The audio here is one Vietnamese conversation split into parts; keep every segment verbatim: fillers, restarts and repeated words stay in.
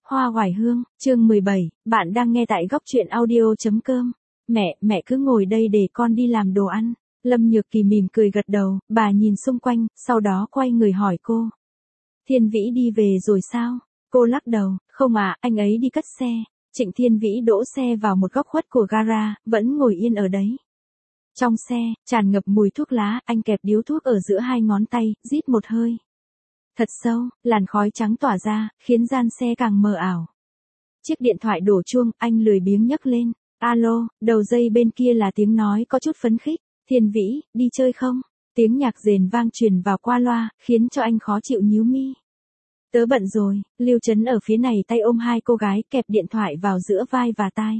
Hoa oải hương, chương mười bảy, bạn đang nghe tại góc truyện audio.com. Mẹ, mẹ cứ ngồi đây để con đi làm đồ ăn. Lâm Nhược Kỳ mỉm cười gật đầu, bà nhìn xung quanh, sau đó quay người hỏi cô. Thiên Vĩ đi về rồi sao? Cô lắc đầu, không à, anh ấy đi cất xe. Trịnh Thiên Vĩ đỗ xe vào một góc khuất của gara, vẫn ngồi yên ở đấy. Trong xe, tràn ngập mùi thuốc lá, anh kẹp điếu thuốc ở giữa hai ngón tay, rít một hơi. Thật sâu, làn khói trắng tỏa ra, khiến gian xe càng mờ ảo. Chiếc điện thoại đổ chuông, anh lười biếng nhấc lên. Alo, đầu dây bên kia là tiếng nói có chút phấn khích. Thiên Vĩ, đi chơi không? Tiếng nhạc rền vang truyền vào qua loa, khiến cho anh khó chịu nhíu mi. Tớ bận rồi, Lưu Trấn ở phía này tay ôm hai cô gái kẹp điện thoại vào giữa vai và tai.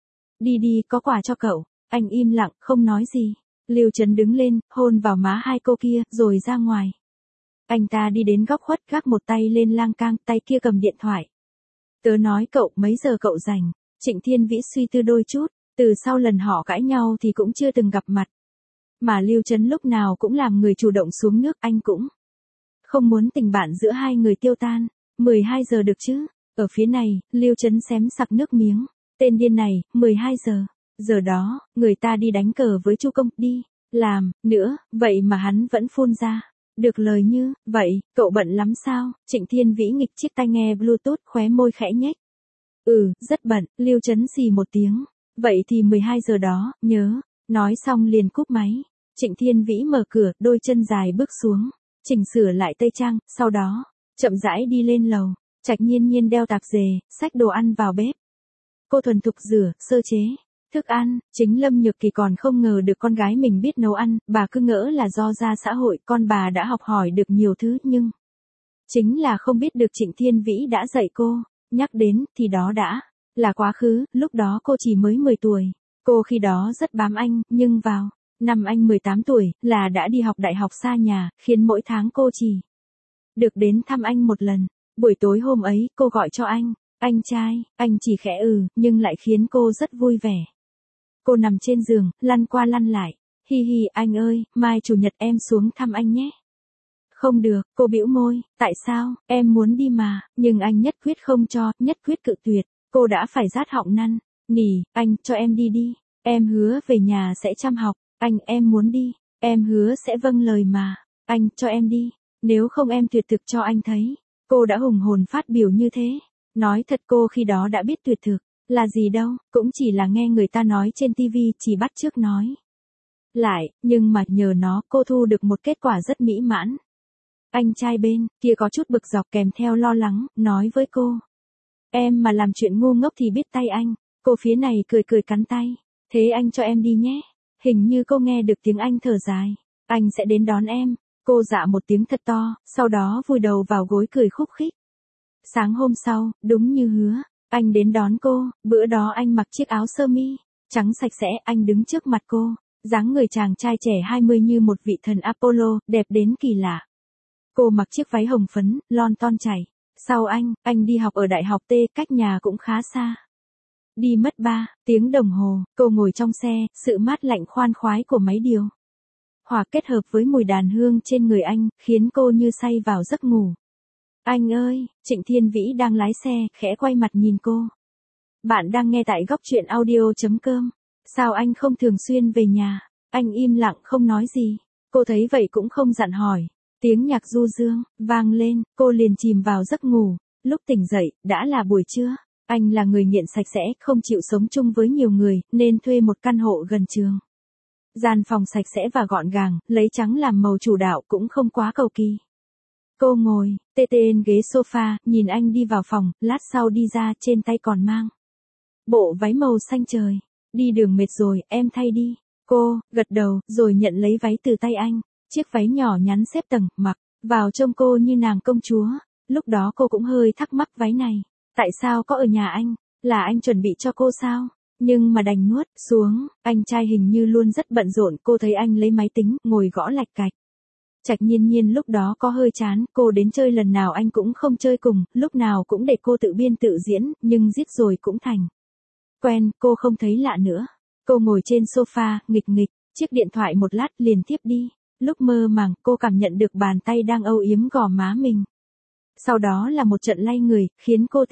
Đi đi, có quà cho cậu. Anh im lặng, không nói gì. Lưu Trấn đứng lên, hôn vào má hai cô kia, rồi ra ngoài. Anh ta đi đến góc khuất gác một tay lên lang cang, tay kia cầm điện thoại. Tớ nói cậu, mấy giờ cậu rảnh? Trịnh Thiên Vĩ suy tư đôi chút, từ sau lần họ cãi nhau thì cũng chưa từng gặp mặt. Mà Lưu Trấn lúc nào cũng làm người chủ động xuống nước, anh cũng không muốn tình bạn giữa hai người tiêu tan. mười hai giờ được chứ? Ở phía này, Lưu Trấn xém sặc nước miếng. Tên điên này, mười hai giờ. Giờ đó, người ta đi đánh cờ với Chu Công, đi, làm, nữa, vậy mà hắn vẫn phun ra. Được lời như, vậy, cậu bận lắm sao? Trịnh Thiên Vĩ nghịch chiếc tai nghe Bluetooth, khóe môi khẽ nhếch. Ừ, rất bận, Lưu Trấn xì một tiếng. Vậy thì mười hai giờ đó, nhớ. Nói xong liền cúp máy. Trịnh Thiên Vĩ mở cửa, đôi chân dài bước xuống, chỉnh sửa lại tây trang, sau đó, chậm rãi đi lên lầu. Trạch Nhiên Nhiên đeo tạp dề, xách đồ ăn vào bếp. Cô thuần thục rửa, sơ chế thức ăn. Chính Lâm Nhược Kỳ còn không ngờ được con gái mình biết nấu ăn, bà cứ ngỡ là do ra xã hội con bà đã học hỏi được nhiều thứ, nhưng chính là không biết được Trịnh Thiên Vĩ đã dạy cô. Nhắc đến thì đó đã là quá khứ, lúc đó cô chỉ mới mười tuổi. Cô khi đó rất bám anh, nhưng vào năm anh mười tám tuổi là đã đi học đại học xa nhà, khiến mỗi tháng cô chỉ được đến thăm anh một lần. Buổi tối hôm ấy, cô gọi cho anh, anh trai, anh chỉ khẽ ừ, nhưng lại khiến cô rất vui vẻ. Cô nằm trên giường, lăn qua lăn lại. Hi hi, anh ơi, mai chủ nhật em xuống thăm anh nhé. Không được, cô bĩu môi, tại sao, em muốn đi mà, nhưng anh nhất quyết không cho, nhất quyết cự tuyệt. Cô đã phải rát họng năn nỉ, anh, cho em đi đi. Em hứa về nhà sẽ chăm học. Anh, em muốn đi. Em hứa sẽ vâng lời mà. Anh, cho em đi. Nếu không em tuyệt thực cho anh thấy. Cô đã hùng hồn phát biểu như thế. Nói thật cô khi đó đã biết tuyệt thực là gì đâu, cũng chỉ là nghe người ta nói trên tivi, chỉ bắt chước nói lại, nhưng mà nhờ nó cô thu được một kết quả rất mỹ mãn. Anh trai bên kia có chút bực dọc kèm theo lo lắng, nói với cô. Em mà làm chuyện ngu ngốc thì biết tay anh. Cô phía này cười cười cắn tay. Thế anh cho em đi nhé. Hình như cô nghe được tiếng anh thở dài. Anh sẽ đến đón em. Cô dạ một tiếng thật to, sau đó vùi đầu vào gối cười khúc khích. Sáng hôm sau, đúng như hứa, anh đến đón cô. Bữa đó anh mặc chiếc áo sơ mi trắng sạch sẽ, anh đứng trước mặt cô, dáng người chàng trai trẻ hai mươi như một vị thần Apollo, đẹp đến kỳ lạ. Cô mặc chiếc váy hồng phấn, lon ton chảy. Sau anh, anh đi học ở Đại học T, cách nhà cũng khá xa. Đi mất ba tiếng đồng hồ, cô ngồi trong xe, sự mát lạnh khoan khoái của máy điều hòa kết hợp với mùi đàn hương trên người anh, khiến cô như say vào giấc ngủ. Anh ơi, Trịnh Thiên Vĩ đang lái xe, khẽ quay mặt nhìn cô. Bạn đang nghe tại góc truyện audio.com. Sao anh không thường xuyên về nhà? Anh im lặng không nói gì. Cô thấy vậy cũng không dặn hỏi. Tiếng nhạc du dương vang lên, cô liền chìm vào giấc ngủ. Lúc tỉnh dậy, đã là buổi trưa. Anh là người nghiện sạch sẽ, không chịu sống chung với nhiều người, nên thuê một căn hộ gần trường. Gian phòng sạch sẽ và gọn gàng, lấy trắng làm màu chủ đạo, cũng không quá cầu kỳ. Cô ngồi, tê tê trên ghế sofa, nhìn anh đi vào phòng, lát sau đi ra, trên tay còn mang bộ váy màu xanh trời. Đi đường mệt rồi, em thay đi. Cô gật đầu, rồi nhận lấy váy từ tay anh. Chiếc váy nhỏ nhắn xếp tầng, mặc vào trông cô như nàng công chúa. Lúc đó cô cũng hơi thắc mắc váy này. Tại sao có ở nhà anh? Là anh chuẩn bị cho cô sao? Nhưng mà đành nuốt xuống, anh trai hình như luôn rất bận rộn. Cô thấy anh lấy máy tính, ngồi gõ lạch cạch. Trạch Nhiên Nhiên lúc đó có hơi chán, cô đến chơi lần nào anh cũng không chơi cùng, lúc nào cũng để cô tự biên tự diễn, nhưng giết rồi cũng thành quen, cô không thấy lạ nữa. Cô ngồi trên sofa, nghịch nghịch, chiếc điện thoại một lát liền tiếp đi. Lúc mơ màng, cô cảm nhận được bàn tay đang âu yếm gò má mình. Sau đó là một trận lay người, khiến cô tỉnh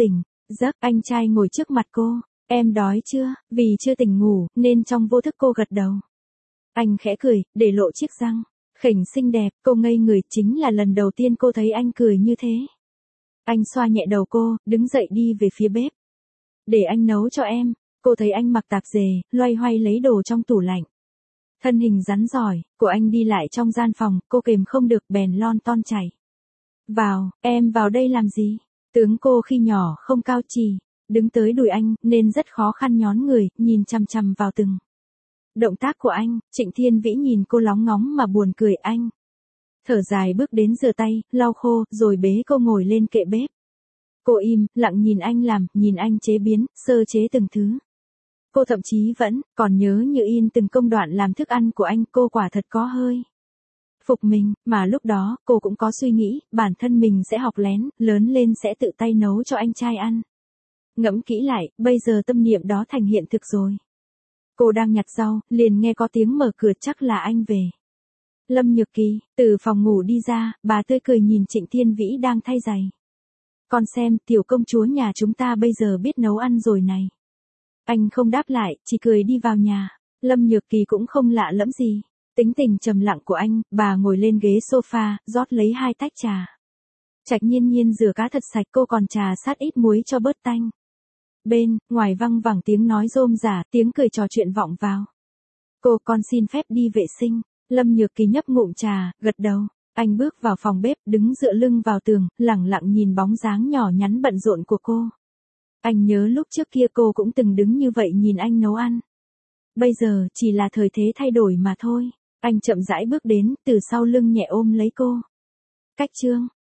Giấc, anh trai ngồi trước mặt cô. Em đói chưa? Vì chưa tỉnh ngủ, nên trong vô thức cô gật đầu. Anh khẽ cười, để lộ chiếc răng khểnh xinh đẹp, cô ngây người, chính là lần đầu tiên cô thấy anh cười như thế. Anh xoa nhẹ đầu cô, đứng dậy đi về phía bếp. Để anh nấu cho em. Cô thấy anh mặc tạp dề, loay hoay lấy đồ trong tủ lạnh. Thân hình rắn giỏi, của anh đi lại trong gian phòng, cô kềm không được bèn lon ton chảy. Vào, em vào đây làm gì? Tướng cô khi nhỏ không cao chì, đứng tới đùi anh, nên rất khó khăn nhón người, nhìn chằm chằm vào từng động tác của anh. Trịnh Thiên Vĩ nhìn cô lóng ngóng mà buồn cười. Anh thở dài bước đến rửa tay, lau khô, rồi bế cô ngồi lên kệ bếp. Cô im, lặng nhìn anh làm, nhìn anh chế biến, sơ chế từng thứ. Cô thậm chí vẫn còn nhớ như in từng công đoạn làm thức ăn của anh. Cô quả thật có hơi phục mình, mà lúc đó, cô cũng có suy nghĩ, bản thân mình sẽ học lén, lớn lên sẽ tự tay nấu cho anh trai ăn. Ngẫm kỹ lại, bây giờ tâm niệm đó thành hiện thực rồi. Cô đang nhặt rau, liền nghe có tiếng mở cửa, chắc là anh về. Lâm Nhược Kỳ, từ phòng ngủ đi ra, bà tươi cười nhìn Trịnh Thiên Vĩ đang thay giày. Con xem, tiểu công chúa nhà chúng ta bây giờ biết nấu ăn rồi này. Anh không đáp lại, chỉ cười đi vào nhà. Lâm Nhược Kỳ cũng không lạ lẫm gì. Tính tình trầm lặng của anh, bà ngồi lên ghế sofa, rót lấy hai tách trà. Trạch Nhiên Nhiên rửa cá thật sạch, cô còn trà sát ít muối cho bớt tanh. Bên ngoài văng vẳng tiếng nói rôm rả, tiếng cười trò chuyện vọng vào. Cô, con xin phép đi vệ sinh. Lâm Nhược Kỳ nhấp ngụm trà, gật đầu. Anh bước vào phòng bếp, đứng dựa lưng vào tường, lẳng lặng nhìn bóng dáng nhỏ nhắn bận rộn của cô. Anh nhớ lúc trước kia cô cũng từng đứng như vậy nhìn anh nấu ăn. Bây giờ, chỉ là thời thế thay đổi mà thôi. Anh chậm rãi bước đến, từ sau lưng nhẹ ôm lấy cô. Cách chương